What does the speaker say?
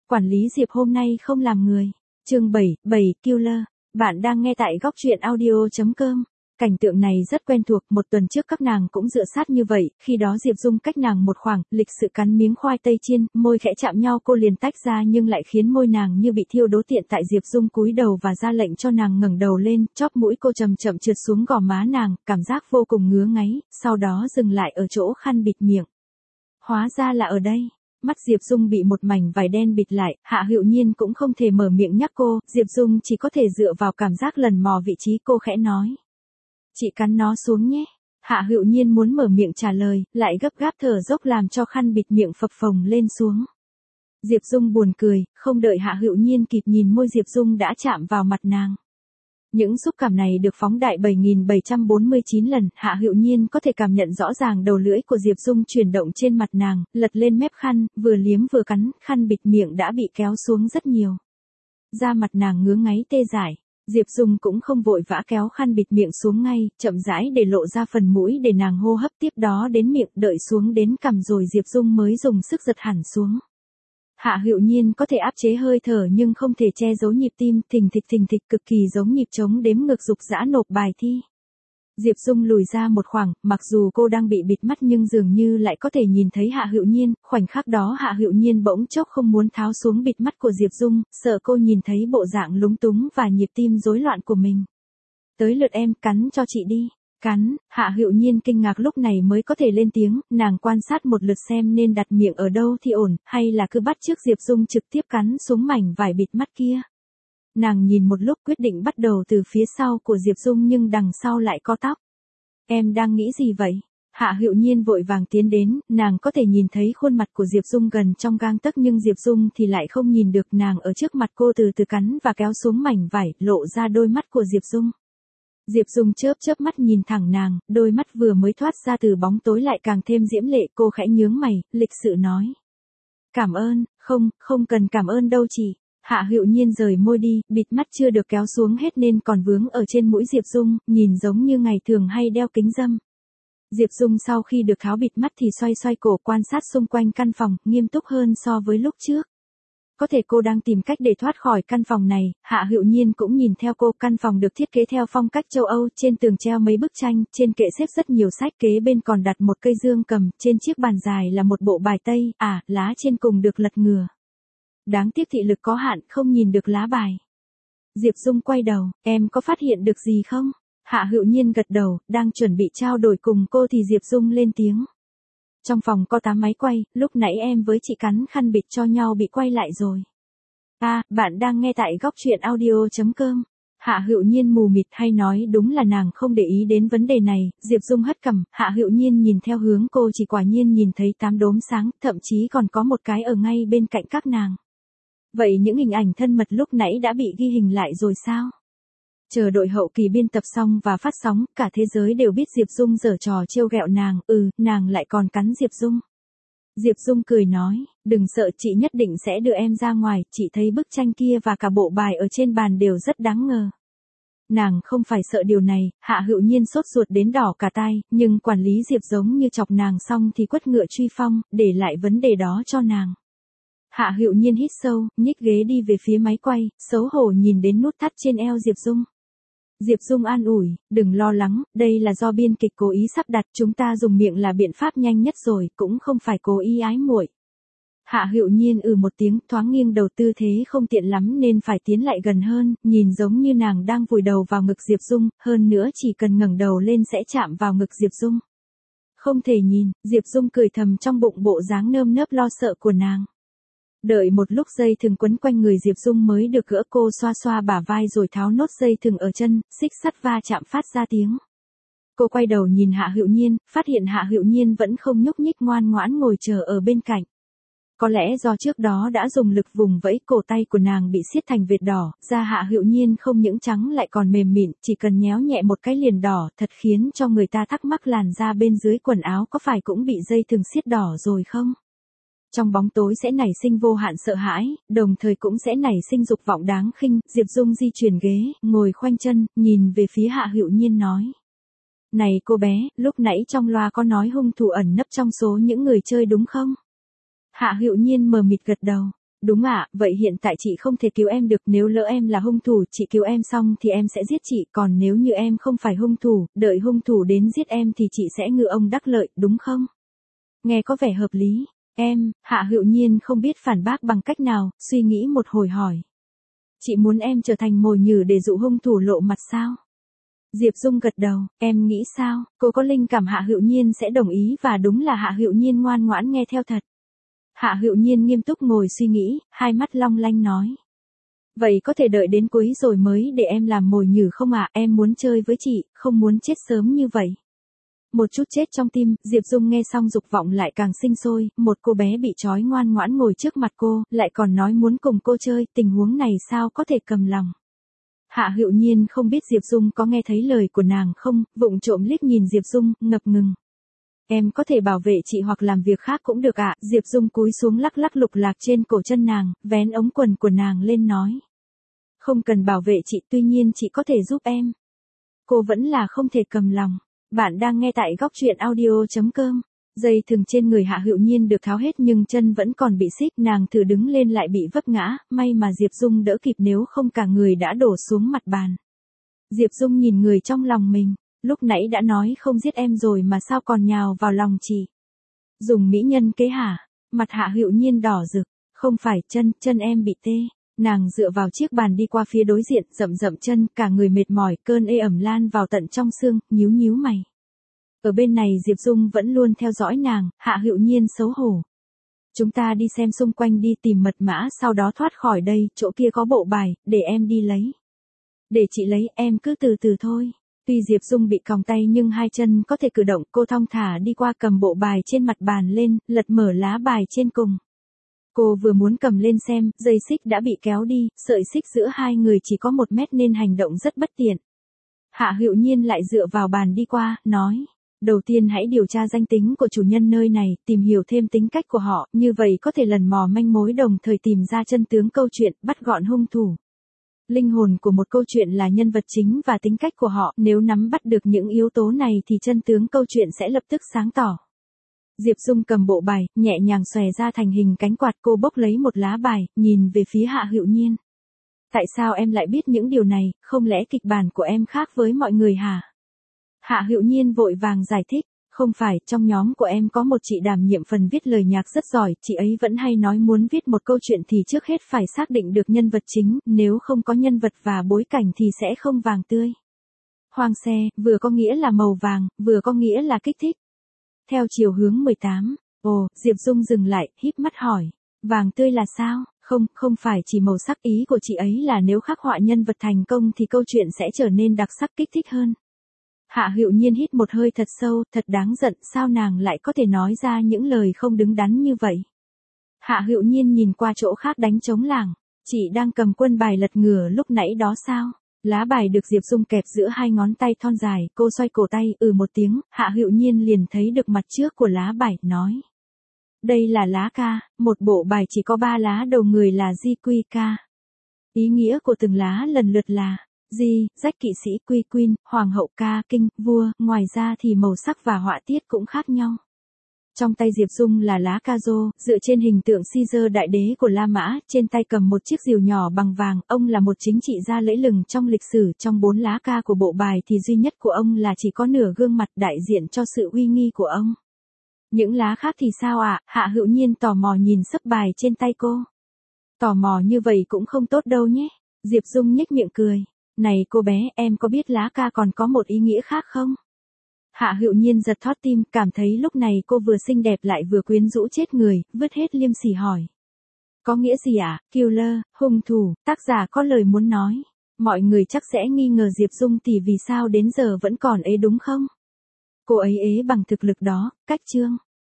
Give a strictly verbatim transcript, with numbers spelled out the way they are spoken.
quản lý Diệp hôm nay không làm người. Chương bảy, bảy Killer. Bạn đang nghe tại góc truyện audio chấm com. Cảnh tượng này rất quen thuộc, một tuần trước các nàng cũng dựa sát như vậy, khi đó Diệp Dung cách nàng một khoảng, lịch sự cắn miếng khoai tây chiên, môi khẽ chạm nhau cô liền tách ra nhưng lại khiến môi nàng như bị thiêu đốt tiện tại Diệp Dung cúi đầu và ra lệnh cho nàng ngẩng đầu lên, chóp mũi cô chậm chậm trượt xuống gò má nàng, cảm giác vô cùng ngứa ngáy, sau đó dừng lại ở chỗ khăn bịt miệng. Hóa ra là ở đây. Mắt Diệp Dung bị một mảnh vải đen bịt lại, Hạ Hựu Nhiên cũng không thể mở miệng nhắc cô, Diệp Dung chỉ có thể dựa vào cảm giác lần mò vị trí cô khẽ nói. Chị cắn nó xuống nhé. Hạ Hựu Nhiên muốn mở miệng trả lời, lại gấp gáp thở dốc làm cho khăn bịt miệng phập phồng lên xuống. Diệp Dung buồn cười, không đợi Hạ Hựu Nhiên kịp nhìn môi Diệp Dung đã chạm vào mặt nàng. Những xúc cảm này được phóng đại bảy nghìn bảy trăm bốn mươi chín lần, Hạ Hựu Nhiên có thể cảm nhận rõ ràng đầu lưỡi của Diệp Dung chuyển động trên mặt nàng, lật lên mép khăn, vừa liếm vừa cắn, khăn bịt miệng đã bị kéo xuống rất nhiều. Da mặt nàng ngứa ngáy tê dại. Diệp Dung cũng không vội vã kéo khăn bịt miệng xuống ngay, chậm rãi để lộ ra phần mũi để nàng hô hấp, tiếp đó đến miệng, đợi xuống đến cằm rồi Diệp Dung mới dùng sức giật hẳn xuống. Hạ Hựu Nhiên có thể áp chế hơi thở nhưng không thể che giấu nhịp tim, thình thịch thình thịch cực kỳ giống nhịp trống đếm ngược dục dã nộp bài thi. Diệp Dung lùi ra một khoảng, mặc dù cô đang bị bịt mắt nhưng dường như lại có thể nhìn thấy Hạ Hựu Nhiên, khoảnh khắc đó Hạ Hựu Nhiên bỗng chốc không muốn tháo xuống bịt mắt của Diệp Dung, sợ cô nhìn thấy bộ dạng lúng túng và nhịp tim rối loạn của mình. Tới lượt em, cắn cho chị đi. Cắn, Hạ Hựu Nhiên kinh ngạc lúc này mới có thể lên tiếng, nàng quan sát một lượt xem nên đặt miệng ở đâu thì ổn, hay là cứ bắt chước Diệp Dung trực tiếp cắn xuống mảnh vải bịt mắt kia. Nàng nhìn một lúc quyết định bắt đầu từ phía sau của Diệp Dung nhưng đằng sau lại có tóc. Em đang nghĩ gì vậy? Hạ Hựu Nhiên vội vàng tiến đến, nàng có thể nhìn thấy khuôn mặt của Diệp Dung gần trong gang tấc nhưng Diệp Dung thì lại không nhìn được, nàng ở trước mặt cô từ từ cắn và kéo xuống mảnh vải, lộ ra đôi mắt của Diệp Dung. Diệp Dung chớp chớp mắt nhìn thẳng nàng, đôi mắt vừa mới thoát ra từ bóng tối lại càng thêm diễm lệ, cô khẽ nhướng mày, lịch sự nói. Cảm ơn, không, không cần cảm ơn đâu chị. Hạ Hựu Nhiên rời môi đi, bịt mắt chưa được kéo xuống hết nên còn vướng ở trên mũi Diệp Dung, nhìn giống như ngày thường hay đeo kính râm. Diệp Dung sau khi được tháo bịt mắt thì xoay xoay cổ quan sát xung quanh căn phòng, nghiêm túc hơn so với lúc trước. Có thể cô đang tìm cách để thoát khỏi căn phòng này, Hạ Hựu Nhiên cũng nhìn theo cô, căn phòng được thiết kế theo phong cách châu Âu, trên tường treo mấy bức tranh, trên kệ xếp rất nhiều sách, kế bên còn đặt một cây dương cầm, trên chiếc bàn dài là một bộ bài tây, à, lá trên cùng được lật ngửa. Đáng tiếc thị lực có hạn, không nhìn được lá bài. Diệp Dung quay đầu, em có phát hiện được gì không? Hạ Hựu Nhiên gật đầu, đang chuẩn bị trao đổi cùng cô thì Diệp Dung lên tiếng. Trong phòng có tám máy quay, lúc nãy em với chị cắn khăn bịt cho nhau bị quay lại rồi. À, bạn đang nghe tại góc truyện audio chấm com. Hạ Hựu Nhiên mù mịt, hay nói đúng là nàng không để ý đến vấn đề này, Diệp Dung hất cằm, Hạ Hựu Nhiên nhìn theo hướng cô chỉ quả nhiên nhìn thấy tám đốm sáng, thậm chí còn có một cái ở ngay bên cạnh các nàng. Vậy những hình ảnh thân mật lúc nãy đã bị ghi hình lại rồi sao? Chờ đội hậu kỳ biên tập xong và phát sóng, cả thế giới đều biết Diệp Dung giở trò trêu ghẹo nàng, ừ, nàng lại còn cắn Diệp Dung. Diệp Dung cười nói, đừng sợ, chị nhất định sẽ đưa em ra ngoài, chị thấy bức tranh kia và cả bộ bài ở trên bàn đều rất đáng ngờ. Nàng không phải sợ điều này, Hạ Hựu Nhiên sốt ruột đến đỏ cả tai, nhưng quản lý Diệp giống như chọc nàng xong thì quất ngựa truy phong, để lại vấn đề đó cho nàng. Hạ Hựu Nhiên hít sâu, nhích ghế đi về phía máy quay, xấu hổ nhìn đến nút thắt trên eo Diệp Dung. Diệp Dung an ủi, đừng lo lắng, đây là do biên kịch cố ý sắp đặt, chúng ta dùng miệng là biện pháp nhanh nhất rồi, cũng không phải cố ý ái muội. Hạ Hựu Nhiên ừ một tiếng, thoáng nghiêng đầu, tư thế không tiện lắm nên phải tiến lại gần hơn, nhìn giống như nàng đang vùi đầu vào ngực Diệp Dung, hơn nữa chỉ cần ngẩng đầu lên sẽ chạm vào ngực Diệp Dung. Không thể nhìn, Diệp Dung cười thầm trong bụng bộ dáng nơm nớp lo sợ của nàng. Đợi một lúc dây thừng quấn quanh người Diệp Dung mới được gỡ, cô xoa xoa bả vai rồi tháo nốt dây thừng ở chân, xích sắt va chạm phát ra tiếng. Cô quay đầu nhìn Hạ Hựu Nhiên, phát hiện Hạ Hựu Nhiên vẫn không nhúc nhích, ngoan ngoãn ngồi chờ ở bên cạnh. Có lẽ do trước đó đã dùng lực vùng vẫy, cổ tay của nàng bị siết thành vệt đỏ, da Hạ Hựu Nhiên không những trắng lại còn mềm mịn, chỉ cần nhéo nhẹ một cái liền đỏ, thật khiến cho người ta thắc mắc làn da bên dưới quần áo có phải cũng bị dây thừng siết đỏ rồi không? Trong bóng tối sẽ nảy sinh vô hạn sợ hãi, đồng thời cũng sẽ nảy sinh dục vọng đáng khinh. Diệp Dung di chuyển ghế, ngồi khoanh chân, nhìn về phía Hạ Hựu Nhiên nói. Này cô bé, lúc nãy trong loa có nói hung thủ ẩn nấp trong số những người chơi đúng không? Hạ Hựu Nhiên mờ mịt gật đầu. Đúng ạ, vậy hiện tại chị không thể cứu em được, nếu lỡ em là hung thủ, chị cứu em xong thì em sẽ giết chị, còn nếu như em không phải hung thủ, đợi hung thủ đến giết em thì chị sẽ ngư ông đắc lợi, đúng không? Nghe có vẻ hợp lý. Em, Hạ Hựu Nhiên không biết phản bác bằng cách nào, suy nghĩ một hồi hỏi. Chị muốn em trở thành mồi nhử để dụ hung thủ lộ mặt sao? Diệp Dung gật đầu, em nghĩ sao? Cô có linh cảm Hạ Hựu Nhiên sẽ đồng ý và đúng là Hạ Hựu Nhiên ngoan ngoãn nghe theo thật. Hạ Hựu Nhiên nghiêm túc ngồi suy nghĩ, hai mắt long lanh nói. Vậy có thể đợi đến cuối rồi mới để em làm mồi nhử không ạ? Em muốn chơi với chị, không muốn chết sớm như vậy. Một chút chết trong tim, Diệp Dung nghe xong dục vọng lại càng sinh sôi, một cô bé bị trói ngoan ngoãn ngồi trước mặt cô, lại còn nói muốn cùng cô chơi, tình huống này sao có thể cầm lòng. Hạ Hựu Nhiên không biết Diệp Dung có nghe thấy lời của nàng không, vụng trộm liếc nhìn Diệp Dung, ngập ngừng. Em có thể bảo vệ chị hoặc làm việc khác cũng được ạ. Diệp Dung cúi xuống lắc lắc lục lạc trên cổ chân nàng, vén ống quần của nàng lên nói. Không cần bảo vệ chị, tuy nhiên chị có thể giúp em. Cô vẫn là không thể cầm lòng. Bạn đang nghe tại góc truyện audio chấm com. Dây thừng trên người Hạ Hựu Nhiên được tháo hết nhưng chân vẫn còn bị xích, nàng thử đứng lên lại bị vấp ngã, may mà Diệp Dung đỡ kịp nếu không cả người đã đổ xuống mặt bàn. Diệp Dung nhìn người trong lòng mình, lúc nãy đã nói không giết em rồi mà sao còn nhào vào lòng chị. Dùng mỹ nhân kế hả? Mặt Hạ Hựu Nhiên đỏ rực, không phải chân, chân em bị tê. Nàng dựa vào chiếc bàn đi qua phía đối diện, rậm rậm chân, cả người mệt mỏi, cơn ê ẩm lan vào tận trong xương, nhíu nhíu mày. Ở bên này Diệp Dung vẫn luôn theo dõi nàng, Hạ Hựu Nhiên xấu hổ. Chúng ta đi xem xung quanh đi, tìm mật mã sau đó thoát khỏi đây, chỗ kia có bộ bài, để em đi lấy. Để chị lấy, em cứ từ từ thôi. Tuy Diệp Dung bị còng tay nhưng hai chân có thể cử động, cô thong thả đi qua cầm bộ bài trên mặt bàn lên, lật mở lá bài trên cùng. Cô vừa muốn cầm lên xem, dây xích đã bị kéo đi, sợi xích giữa hai người chỉ có một mét nên hành động rất bất tiện. Hạ Hựu Nhiên lại dựa vào bàn đi qua, nói. Đầu tiên hãy điều tra danh tính của chủ nhân nơi này, tìm hiểu thêm tính cách của họ, như vậy có thể lần mò manh mối đồng thời tìm ra chân tướng câu chuyện, bắt gọn hung thủ. Linh hồn của một câu chuyện là nhân vật chính và tính cách của họ, nếu nắm bắt được những yếu tố này thì chân tướng câu chuyện sẽ lập tức sáng tỏ. Diệp Dung cầm bộ bài, nhẹ nhàng xòe ra thành hình cánh quạt, cô bốc lấy một lá bài, nhìn về phía Hạ Hựu Nhiên. Tại sao em lại biết những điều này, không lẽ kịch bản của em khác với mọi người hả? Hạ Hựu Nhiên vội vàng giải thích, không phải, trong nhóm của em có một chị đảm nhiệm phần viết lời nhạc rất giỏi, chị ấy vẫn hay nói muốn viết một câu chuyện thì trước hết phải xác định được nhân vật chính, nếu không có nhân vật và bối cảnh thì sẽ không vàng tươi. Hoang xe, vừa có nghĩa là màu vàng, vừa có nghĩa là kích thích. Theo chiều hướng mười tám, ồ, Diệp Dung dừng lại, híp mắt hỏi, vàng tươi là sao? Không, không phải chỉ màu sắc, ý của chị ấy là nếu khắc họa nhân vật thành công thì câu chuyện sẽ trở nên đặc sắc kích thích hơn. Hạ Hựu Nhiên hít một hơi thật sâu, thật đáng giận, sao nàng lại có thể nói ra những lời không đứng đắn như vậy. Hạ Hựu Nhiên nhìn qua chỗ khác đánh trống lảng, chị đang cầm quân bài lật ngửa lúc nãy đó sao? Lá bài được Diệp Dung kẹp giữa hai ngón tay thon dài, cô xoay cổ tay, ừ một tiếng, Hạ Hựu Nhiên liền thấy được mặt trước của lá bài, nói. Đây là lá ca, một bộ bài chỉ có ba lá đầu người là Di Quy Ca. Ý nghĩa của từng lá lần lượt là Di, rách kỵ sĩ, Quy Queen, Hoàng hậu, Ca, Kinh, Vua, ngoài ra thì màu sắc và họa tiết cũng khác nhau. Trong tay Diệp Dung là lá ca rô, dựa trên hình tượng Caesar đại đế của La Mã, trên tay cầm một chiếc rìu nhỏ bằng vàng, ông là một chính trị gia lẫy lừng trong lịch sử, trong bốn lá ca của bộ bài thì duy nhất của ông là chỉ có nửa gương mặt đại diện cho sự uy nghi của ông. Những lá khác thì sao ạ? À? Hạ Hựu Nhiên tò mò nhìn sấp bài trên tay cô. Tò mò như vậy cũng không tốt đâu nhé. Diệp Dung nhếch miệng cười. Này cô bé, em có biết lá ca còn có một ý nghĩa khác không? Hạ Hựu Nhiên giật thót tim, cảm thấy lúc này cô vừa xinh đẹp lại vừa quyến rũ chết người, vứt hết liêm sỉ hỏi. Có nghĩa gì ạ? À? Killer, hung thủ, tác giả có lời muốn nói. Mọi người chắc sẽ nghi ngờ Diệp Dung tỷ vì sao đến giờ vẫn còn ế đúng không? Cô ấy ế bằng thực lực đó, cách chương.